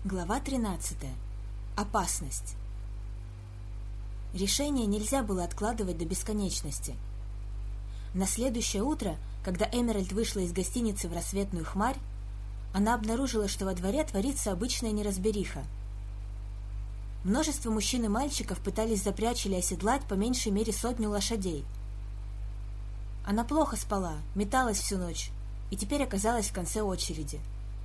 Глава 13. Опасность. Решение нельзя было откладывать до бесконечности. На следующее утро, когда Эмеральд вышла из гостиницы в рассветную хмарь, она обнаружила, что во дворе творится обычная неразбериха. Множество мужчин и мальчиков пытались запрячь или оседлать по меньшей мере 100 лошадей. Она плохо спала, металась всю ночь и теперь оказалась в конце очереди.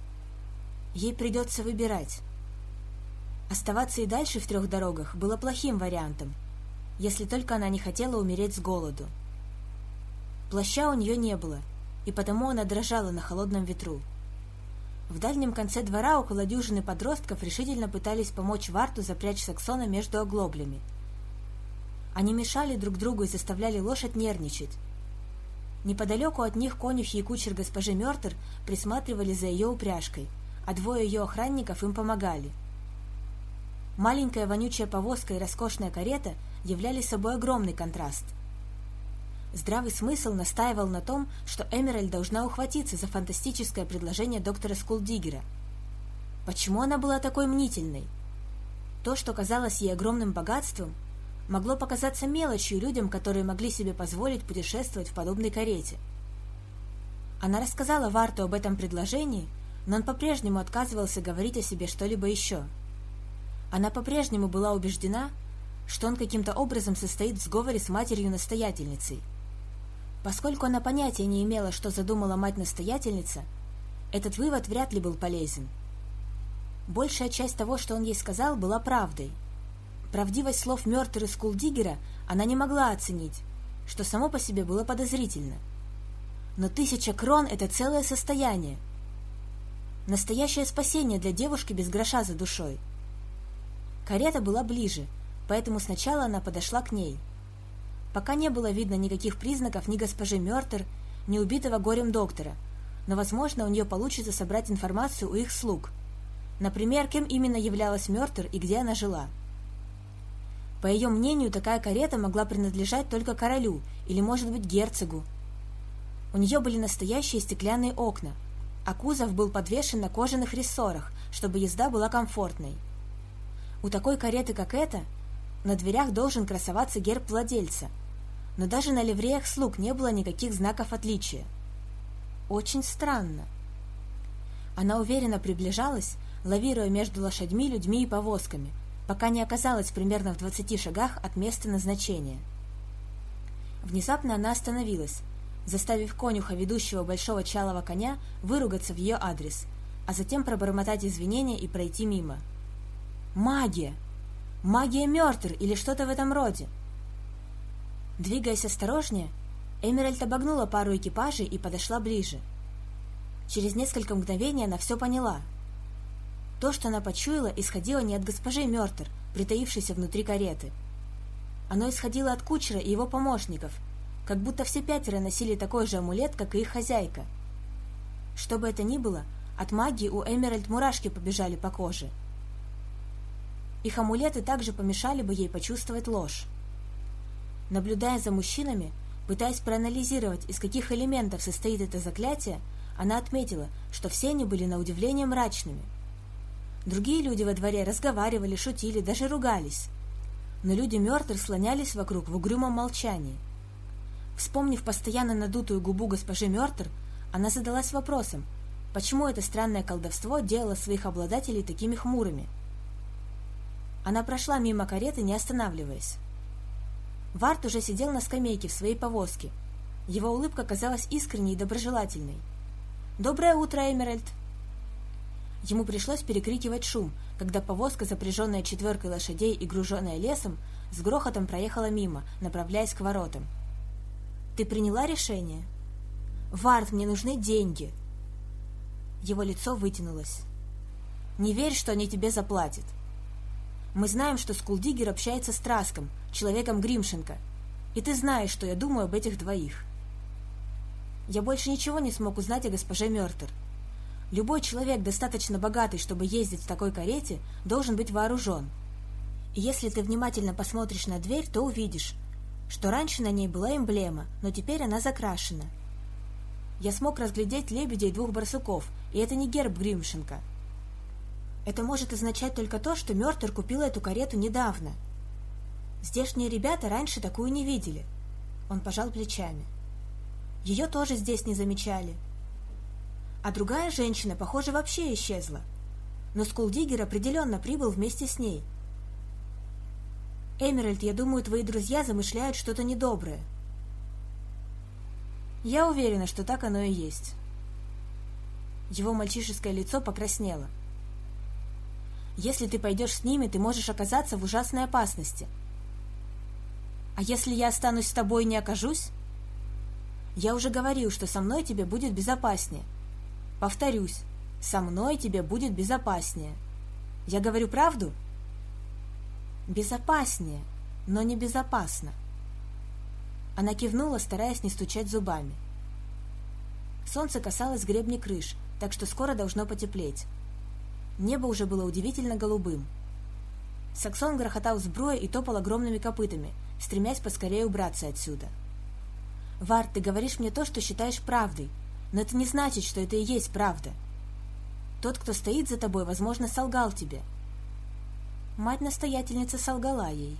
Ей придется выбирать. Оставаться и дальше в 3 дорогах было плохим вариантом, если только она не хотела умереть с голоду. Плаща у нее не было, и потому она дрожала на холодном ветру. В дальнем конце двора около дюжины подростков решительно пытались помочь Варту запрячь Саксона между оглоблями. Они мешали друг другу и заставляли лошадь нервничать. Неподалеку от них конюхи и кучер госпожи Мёртер присматривали за ее упряжкой, а 2 ее охранников им помогали. Маленькая вонючая повозка и роскошная карета являли собой огромный контраст. Здравый смысл настаивал на том, что Эмеральд должна ухватиться за фантастическое предложение доктора Скулдигера. Почему она была такой мнительной? То, что казалось ей огромным богатством, могло показаться мелочью людям, которые могли себе позволить путешествовать в подобной карете. Она рассказала Варту об этом предложении, но он по-прежнему отказывался говорить о себе что-либо еще. Она по-прежнему была убеждена, что он каким-то образом состоит в сговоре с матерью-настоятельницей. Поскольку она понятия не имела, что задумала мать-настоятельница, этот вывод вряд ли был полезен. Большая часть того, что он ей сказал, была правдой. Правдивость слов Мёртер и Скулдигера она не могла оценить, что само по себе было подозрительно. Но 1000 крон – это целое состояние. Настоящее спасение для девушки без гроша за душой. Карета была ближе, поэтому сначала она подошла к ней. Пока не было видно никаких признаков ни госпожи Мёртер, ни убитого горем доктора, но, возможно, у нее получится собрать информацию у их слуг. Например, кем именно являлась Мёртер и где она жила. По ее мнению, такая карета могла принадлежать только королю или, может быть, герцогу. У нее были настоящие стеклянные окна, а кузов был подвешен на кожаных рессорах, чтобы езда была комфортной. У такой кареты, как эта, на дверях должен красоваться герб владельца, но даже на ливреях слуг не было никаких знаков отличия. Очень странно. Она уверенно приближалась, лавируя между лошадьми, людьми и повозками, пока не оказалась примерно в 20 шагах от места назначения. Внезапно она остановилась, заставив конюха, ведущего большого чалого коня, выругаться в ее адрес, а затем пробормотать извинения и пройти мимо. Магия! Магия Мёртер или что-то в этом роде! Двигаясь осторожнее, Эмеральд обогнула пару экипажей и подошла ближе. Через несколько мгновений она все поняла. То, что она почуяла, исходило не от госпожи Мёртер, притаившейся внутри кареты. Оно исходило от кучера и его помощников, как будто все 5 носили такой же амулет, как и их хозяйка. Что бы это ни было, от магии у Эмеральд мурашки побежали по коже. Их амулеты также помешали бы ей почувствовать ложь. Наблюдая за мужчинами, пытаясь проанализировать, из каких элементов состоит это заклятие, она отметила, что все они были на удивление мрачными. Другие люди во дворе разговаривали, шутили, даже ругались. Но люди Мёртер слонялись вокруг в угрюмом молчании. Вспомнив постоянно надутую губу госпожи Мёртер, она задалась вопросом, почему это странное колдовство делало своих обладателей такими хмурыми. Она прошла мимо кареты, не останавливаясь. Варт уже сидел на скамейке в своей повозке. Его улыбка казалась искренней и доброжелательной. «Доброе утро, Эмеральд!» Ему пришлось перекрикивать шум, когда повозка, запряженная 4 лошадей и груженная лесом, с грохотом проехала мимо, направляясь к воротам. «Ты приняла решение?» «Варт, мне нужны деньги!» Его лицо вытянулось. «Не верь, что они тебе заплатят. Мы знаем, что Скулдигер общается с Траском, человеком Гримшенко, и ты знаешь, что я думаю об этих 2. Я больше ничего не смог узнать о госпоже Мёртер. Любой человек, достаточно богатый, чтобы ездить в такой карете, должен быть вооружен. И если ты внимательно посмотришь на дверь, то увидишь, что раньше на ней была эмблема, но теперь она закрашена. Я смог разглядеть лебедя и 2 барсуков, и это не герб Гримшенко. Это может означать только то, что Мёртер купила эту карету недавно. Здешние ребята раньше такую не видели. Он пожал плечами. Ее тоже здесь не замечали. А другая женщина, похоже, вообще исчезла. Но Скулдиггер определенно прибыл вместе с ней. Эмеральд, я думаю, твои друзья замышляют что-то недоброе. Я уверена, что так оно и есть. Его мальчишеское лицо покраснело. Если ты пойдешь с ними, ты можешь оказаться в ужасной опасности. А если я останусь с тобой и не окажусь? Я уже говорил, что со мной тебе будет безопаснее. Повторюсь, со мной тебе будет безопаснее. Я говорю правду? Безопаснее, но не безопасно. Она кивнула, стараясь не стучать зубами. Солнце касалось гребней крыш, так что скоро должно потеплеть. Небо уже было удивительно голубым. Саксон грохотал сбруей и топал огромными копытами, стремясь поскорее убраться отсюда. «Вард, ты говоришь мне то, что считаешь правдой, но это не значит, что это и есть правда. Тот, кто стоит за тобой, возможно, солгал тебе». Мать-настоятельница солгала ей.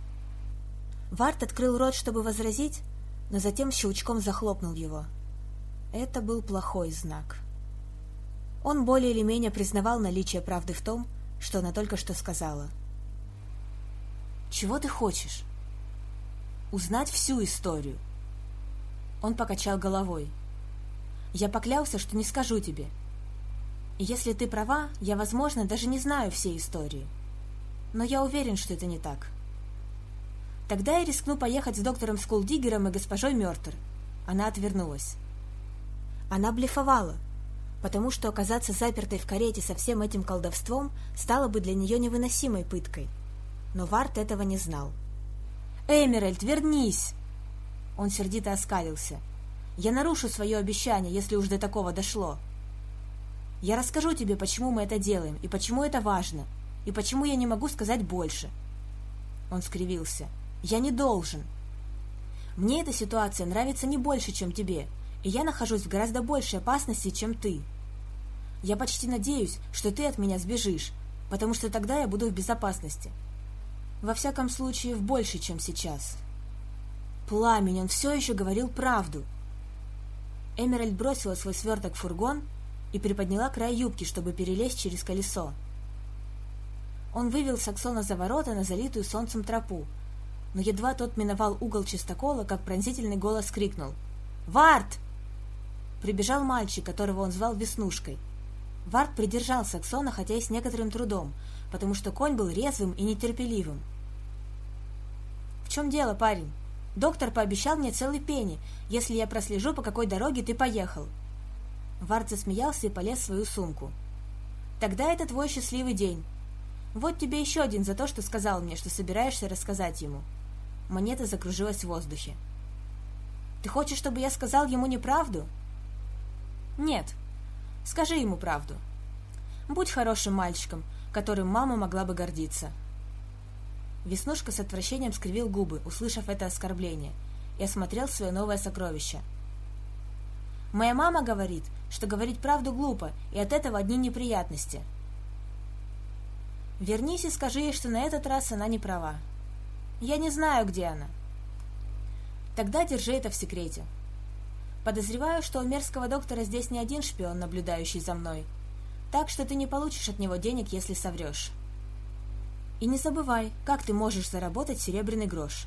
Вард открыл рот, чтобы возразить, но затем щелчком захлопнул его. Это был плохой знак. Он более или менее признавал наличие правды в том, что она только что сказала. «Чего ты хочешь?» «Узнать всю историю». Он покачал головой. «Я поклялся, что не скажу тебе. И если ты права, я, возможно, даже не знаю всей истории. Но я уверен, что это не так. Тогда я рискну поехать с доктором Скулдиггером и госпожой Мёртер». Она отвернулась. Она блефовала, потому что оказаться запертой в карете со всем этим колдовством стало бы для нее невыносимой пыткой. Но Вард этого не знал. «Эмеральд, вернись!» Он сердито оскалился. «Я нарушу свое обещание, если уж до такого дошло. Я расскажу тебе, почему мы это делаем, и почему это важно, и почему я не могу сказать больше». Он скривился. «Я не должен. Мне эта ситуация нравится не больше, чем тебе, и я нахожусь в гораздо большей опасности, чем ты. Я почти надеюсь, что ты от меня сбежишь, потому что тогда я буду в безопасности. Во всяком случае, в большей, чем сейчас». Пламень, он все еще говорил правду. Эмеральд бросила свой сверток в фургон и приподняла край юбки, чтобы перелезть через колесо. Он вывел Саксона за ворота на залитую солнцем тропу, но едва тот миновал угол чистокола, как пронзительный голос крикнул: «Вард!» Прибежал мальчик, которого он звал Веснушкой. Вард придержал Саксона, хотя и с некоторым трудом, потому что конь был резвым и нетерпеливым. «В чем дело, парень? Доктор пообещал мне целый пенни, если я прослежу, по какой дороге ты поехал». Вард засмеялся и полез в свою сумку. «Тогда это твой счастливый день. Вот тебе еще один за то, что сказал мне, что собираешься рассказать ему». Монета закружилась в воздухе. «Ты хочешь, чтобы я сказал ему неправду?» «Нет. Скажи ему правду. Будь хорошим мальчиком, которым мама могла бы гордиться». Веснушка с отвращением скривил губы, услышав это оскорбление, и осмотрел свое новое сокровище. «Моя мама говорит, что говорить правду глупо, и от этого одни неприятности». «Вернись и скажи ей, что на этот раз она не права. Я не знаю, где она». «Тогда держи это в секрете. Подозреваю, что у мерзкого доктора здесь не один шпион, наблюдающий за мной, так что ты не получишь от него денег, если соврешь. И не забывай, как ты можешь заработать серебряный грош».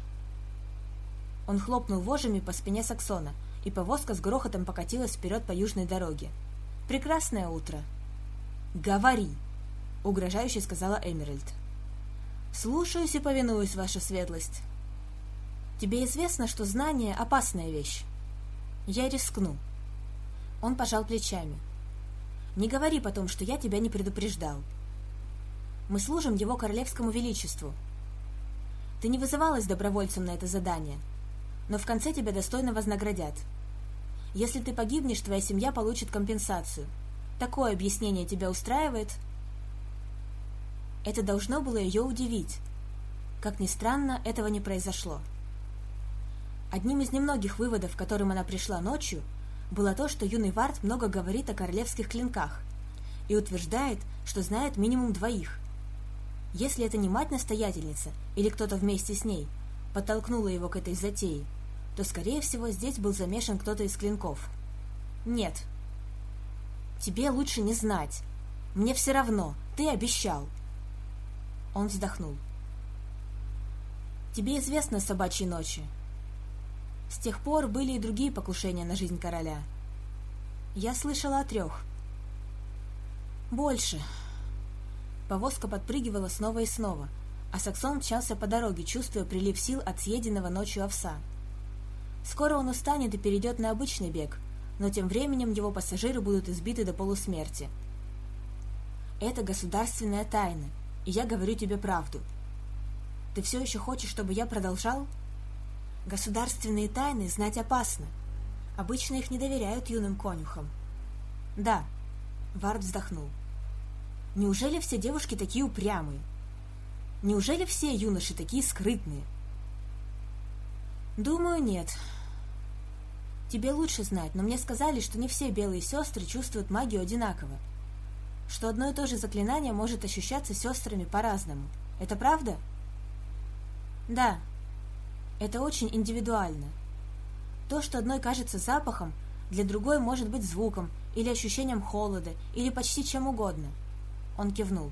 Он хлопнул вожжами по спине Саксона, и повозка с грохотом покатилась вперед по южной дороге. «Прекрасное утро!» «Говори!» — угрожающе сказала Эмеральд. «Слушаюсь и повинуюсь, ваша светлость. Тебе известно, что знание — опасная вещь. Я рискну». Он пожал плечами. «Не говори потом, что я тебя не предупреждал. Мы служим его королевскому величеству. Ты не вызывалась добровольцем на это задание, но в конце тебя достойно вознаградят. Если ты погибнешь, твоя семья получит компенсацию. Такое объяснение тебя устраивает?» Это должно было ее удивить. Как ни странно, этого не произошло. Одним из немногих выводов, к которым она пришла ночью, было то, что юный Вард много говорит о королевских клинках и утверждает, что знает минимум 2. Если это не мать-настоятельница или кто-то вместе с ней подтолкнула его к этой затее, то, скорее всего, здесь был замешан кто-то из клинков. Нет. Тебе лучше не знать. Мне все равно. Ты обещал. Он вздохнул. Тебе известно о собачьей ночи. С тех пор были и другие покушения на жизнь короля. Я слышала о 3. Больше. Повозка подпрыгивала снова и снова, а Саксон мчался по дороге, чувствуя прилив сил от съеденного ночью овса. Скоро он устанет и перейдет на обычный бег, но тем временем его пассажиры будут избиты до полусмерти. Это государственная тайна, и я говорю тебе правду. Ты все еще хочешь, чтобы я продолжал? Государственные тайны знать опасно. Обычно их не доверяют юным конюхам. Да, Вард вздохнул. Неужели все девушки такие упрямые? Неужели все юноши такие скрытные? Думаю, нет. Тебе лучше знать, но мне сказали, что не все белые сестры чувствуют магию одинаково. Что одно и то же заклинание может ощущаться сестрами по-разному. Это правда? Да. Это очень индивидуально. То, что одной кажется запахом, для другой может быть звуком, или ощущением холода, или почти чем угодно. Он кивнул.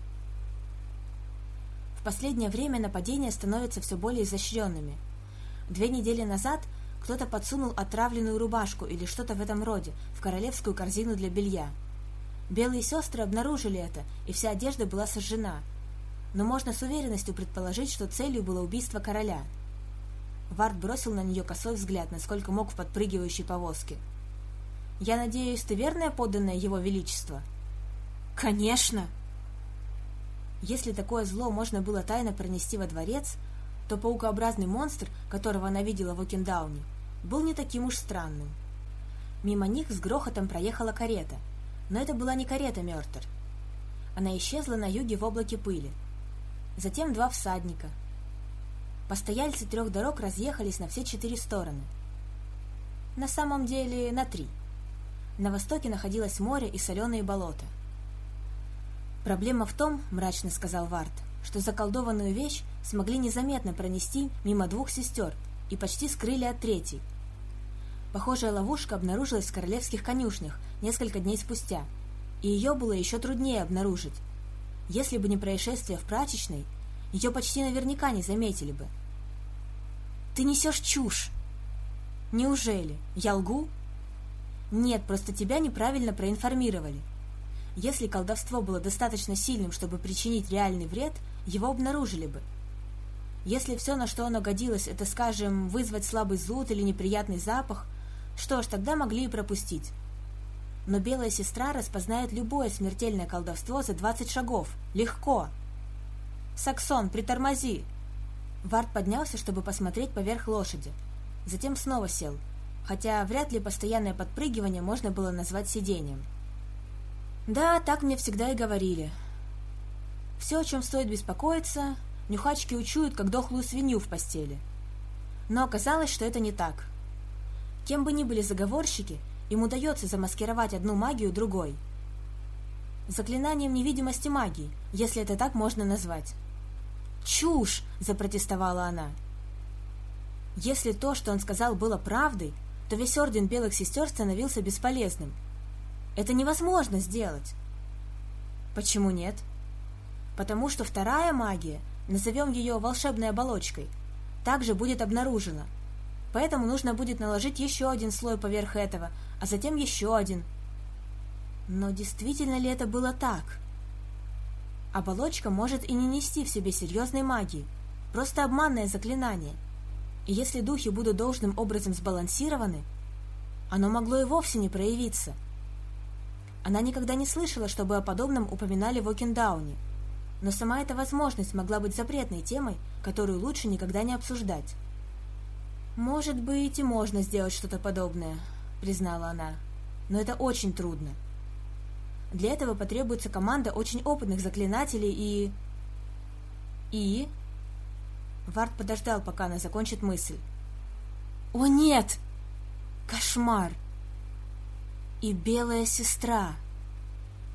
В последнее время нападения становятся все более изощренными. 2 недели назад кто-то подсунул отравленную рубашку или что-то в этом роде в королевскую корзину для белья. Белые сестры обнаружили это, и вся одежда была сожжена. Но можно с уверенностью предположить, что целью было убийство короля. Вард бросил на нее косой взгляд, насколько мог в подпрыгивающей повозке. «Я надеюсь, ты верная подданная его величества?» «Конечно!» Если такое зло можно было тайно пронести во дворец, то паукообразный монстр, которого она видела в Окендауне, был не таким уж странным. Мимо них с грохотом проехала карета, но это была не карета Мёртер. Она исчезла на юге в облаке пыли. Затем 2 всадника. Постояльцы 3 дорог разъехались на все 4 стороны. На самом деле на 3. На востоке находилось море и соленые болота. «Проблема в том, — мрачно сказал Вард, — что заколдованную вещь смогли незаметно пронести мимо 2 сестер и почти скрыли от 3-й. Похожая ловушка обнаружилась в королевских конюшнях несколько дней спустя, и ее было еще труднее обнаружить. Если бы не происшествие в прачечной, ее почти наверняка не заметили бы». «Ты несешь чушь!» «Неужели? Я лгу?» «Нет, просто тебя неправильно проинформировали. Если колдовство было достаточно сильным, чтобы причинить реальный вред, его обнаружили бы. Если все, на что оно годилось, это, скажем, вызвать слабый зуд или неприятный запах, что ж, тогда могли и пропустить. Но белая сестра распознает любое смертельное колдовство за 20 шагов. Легко. «Саксон, притормози!» Вард поднялся, чтобы посмотреть поверх лошади. Затем снова сел, хотя вряд ли постоянное подпрыгивание можно было назвать сидением. «Да, так мне всегда и говорили. Все, о чем стоит беспокоиться, нюхачки учуют, как дохлую свинью в постели. Но оказалось, что это не так. Кем бы ни были заговорщики, им удается замаскировать одну магию другой. Заклинанием невидимости магии, если это так можно назвать». «Чушь!» – запротестовала она. Если то, что он сказал, было правдой, то весь орден белых сестер становился бесполезным. Это невозможно сделать. Почему нет? Потому что 2-я магия, назовем ее волшебной оболочкой, также будет обнаружена. Поэтому нужно будет наложить еще 1 слой поверх этого, а затем еще 1. Но действительно ли это было так? Оболочка может и не нести в себе серьезной магии, просто обманное заклинание. И если духи будут должным образом сбалансированы, оно могло и вовсе не проявиться. Она никогда не слышала, чтобы о подобном упоминали в Окендауне, но сама эта возможность могла быть запретной темой, которую лучше никогда не обсуждать. «Может быть, и можно сделать что-то подобное», — признала она, — «но это очень трудно. Для этого потребуется команда очень опытных заклинателей и...» Вард подождал, пока она закончит мысль. «О, нет! Кошмар! И белая сестра!»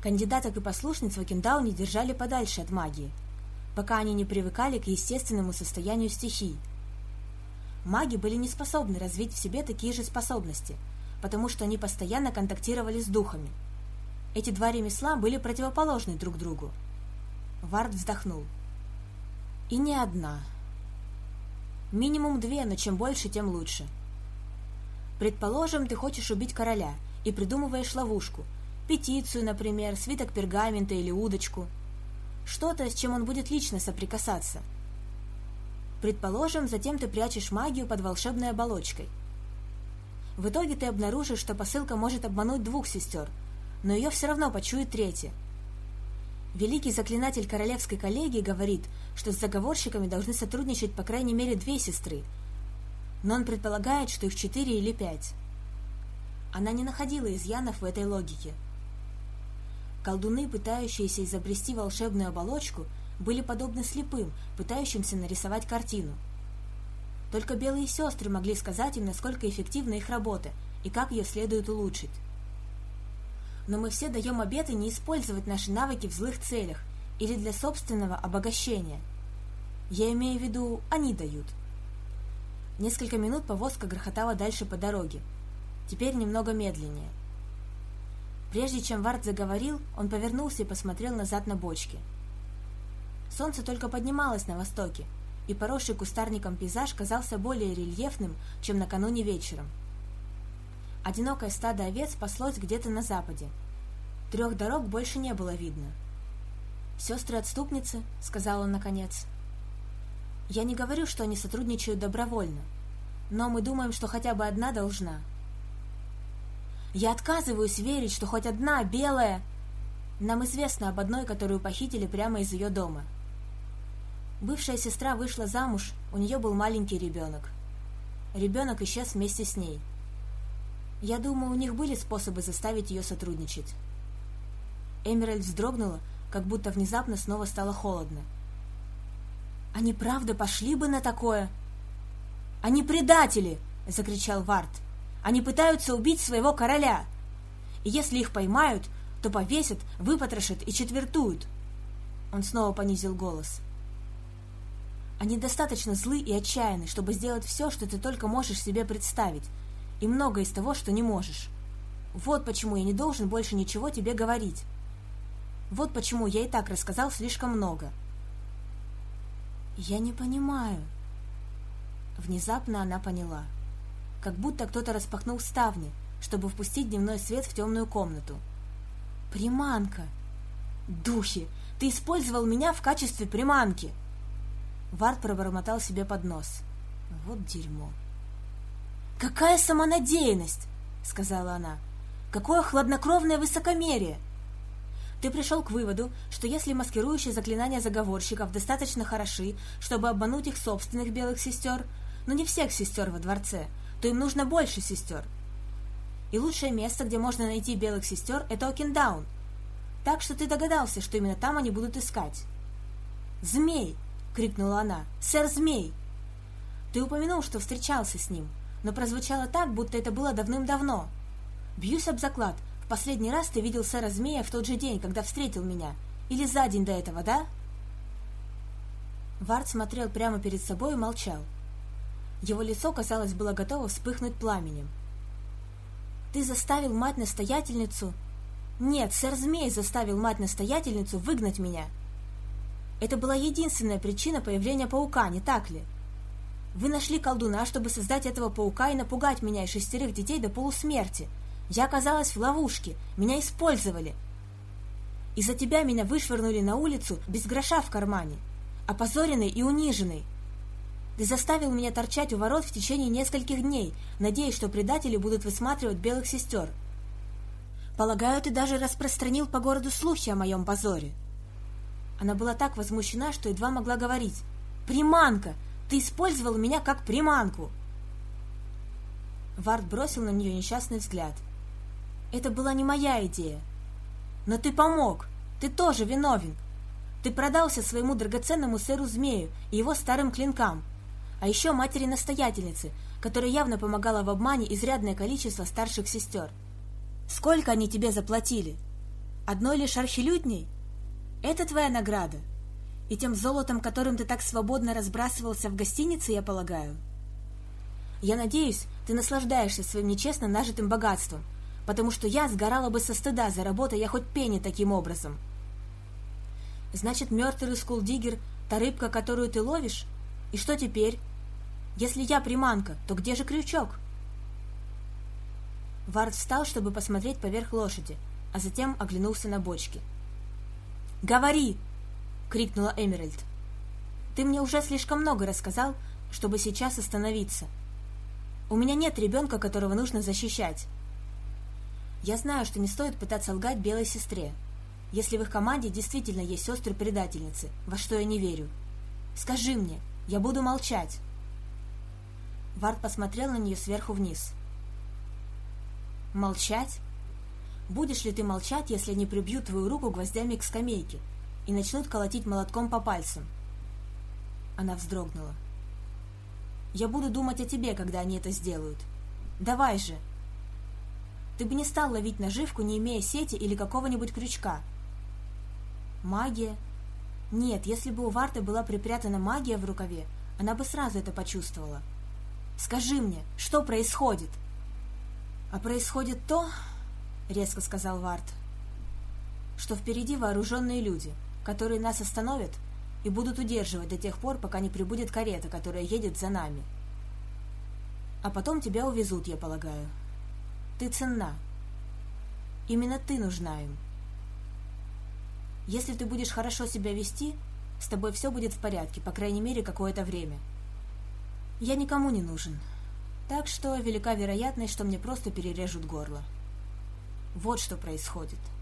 Кандидаток и послушниц в Окиндауне держали подальше от магии, пока они не привыкали к естественному состоянию стихий. Маги были не способны развить в себе такие же способности, потому что они постоянно контактировали с духами. Эти два ремесла были противоположны друг другу. Вард вздохнул. И не одна. Минимум 2, но чем больше, тем лучше. Предположим, ты хочешь убить короля и придумываешь ловушку, петицию, например, свиток пергамента или удочку. Что-то, с чем он будет лично соприкасаться. Предположим, затем ты прячешь магию под волшебной оболочкой. В итоге ты обнаружишь, что посылка может обмануть 2 сестер, но ее все равно почует 3. Великий заклинатель Королевской коллегии говорит, что с заговорщиками должны сотрудничать по крайней мере 2 сестры, но он предполагает, что их 4 или 5. Она не находила изъянов в этой логике. Колдуны, пытающиеся изобрести волшебную оболочку, были подобны слепым, пытающимся нарисовать картину. Только белые сестры могли сказать им, насколько эффективна их работа и как ее следует улучшить. Но мы все даем обеты не использовать наши навыки в злых целях или для собственного обогащения. Я имею в виду, они дают. Несколько минут повозка грохотала дальше по дороге, теперь немного медленнее. Прежде чем Вард заговорил, он повернулся и посмотрел назад на бочки. Солнце только поднималось на востоке, и поросший кустарником пейзаж казался более рельефным, чем накануне вечером. Одинокое стадо овец паслось где-то на западе. 3 дорог больше не было видно. «Сестры-отступницы», — сказал он наконец. «Я не говорю, что они сотрудничают добровольно, но мы думаем, что хотя бы одна должна». «Я отказываюсь верить, что хоть одна белая...» «Нам известно об одной, которую похитили прямо из ее дома. Бывшая сестра вышла замуж, у нее был маленький ребенок. Ребенок исчез вместе с ней. Я думаю, у них были способы заставить ее сотрудничать». Эмеральд вздрогнула, как будто внезапно снова стало холодно. «Они правда пошли бы на такое?» «Они предатели!» — закричал Вард. «Они пытаются убить своего короля! И если их поймают, то повесят, выпотрошат и четвертуют!» Он снова понизил голос. «Они достаточно злы и отчаянны, чтобы сделать все, что ты только можешь себе представить, и многое из того, что не можешь. Вот почему я не должен больше ничего тебе говорить. Вот почему я и так рассказал слишком много». «Я не понимаю». Внезапно она поняла. Как будто кто-то распахнул ставни, чтобы впустить дневной свет в темную комнату. «Приманка! Духи! Ты использовал меня в качестве приманки!» Вард пробормотал себе под нос. «Вот дерьмо!» «Какая самонадеянность!» — сказала она. «Какое хладнокровное высокомерие! Ты пришел к выводу, что если маскирующие заклинания заговорщиков достаточно хороши, чтобы обмануть их собственных белых сестер, но не всех сестер во дворце, то им нужно больше сестер. И лучшее место, где можно найти белых сестер, это Окиндаун. Так что ты догадался, что именно там они будут искать». «Змей!» — крикнула она. «Сэр Змей!» «Ты упомянул, что встречался с ним, но прозвучало так, будто это было давным-давно. Бьюсь об заклад, в последний раз ты видел сэра Змея в тот же день, когда встретил меня, или за день до этого, да?» Вард смотрел прямо перед собой и молчал. Его лицо, казалось, было готово вспыхнуть пламенем. «Ты заставил мать-настоятельницу...» «Нет, сэр Змей заставил мать-настоятельницу выгнать меня. Это была единственная причина появления паука, не так ли? Вы нашли колдуна, чтобы создать этого паука и напугать меня и 6 детей до полусмерти. Я оказалась в ловушке, меня использовали. Из-за тебя меня вышвырнули на улицу без гроша в кармане, опозоренный и униженный. Ты заставил меня торчать у ворот в течение нескольких дней, надеясь, что предатели будут высматривать белых сестер. Полагаю, ты даже распространил по городу слухи о моем позоре». Она была так возмущена, что едва могла говорить. «Приманка! Ты использовал меня как приманку!» Вард бросил на нее несчастный взгляд. «Это была не моя идея. Но ты помог. Ты тоже виновен. Ты продался своему драгоценному сэру Змею и его старым клинкам, а еще матери-настоятельницы, которая явно помогала в обмане изрядное количество старших сестер. Сколько они тебе заплатили? Одной лишь архилютней? Это твоя награда? И тем золотом, которым ты так свободно разбрасывался в гостинице, я полагаю? Я надеюсь, ты наслаждаешься своим нечестно нажитым богатством, потому что я сгорала бы со стыда, заработая я хоть пенни таким образом. Значит, мертвый скулдигер — та рыбка, которую ты ловишь? И что теперь? Если я приманка, то где же крючок? Вард встал, чтобы посмотреть поверх лошади, а затем оглянулся на бочки. «Говори!» — крикнула Эмеральд. «Ты мне уже слишком много рассказал, чтобы сейчас остановиться. У меня нет ребенка, которого нужно защищать. Я знаю, что не стоит пытаться лгать белой сестре, если в их команде действительно есть сестры-предательницы, во что я не верю. Скажи мне, я буду молчать». Вард посмотрел на нее сверху вниз. «Молчать? Будешь ли ты молчать, если они прибьют твою руку гвоздями к скамейке и начнут колотить молотком по пальцам?» Она вздрогнула. «Я буду думать о тебе, когда они это сделают. Давай же!» Ты бы не стал ловить наживку, не имея сети или какого-нибудь крючка. Магия? Нет, если бы у Варты была припрятана магия в рукаве, она бы сразу это почувствовала. Скажи мне, что происходит? А происходит то, резко сказал Варт, что впереди вооруженные люди, которые нас остановят и будут удерживать до тех пор, пока не прибудет карета, которая едет за нами. А потом тебя увезут, я полагаю. Ты ценна. Именно ты нужна им. Если ты будешь хорошо себя вести, с тобой все будет в порядке, по крайней мере, какое-то время. Я никому не нужен, так что велика вероятность, что мне просто перережут горло. Вот что происходит.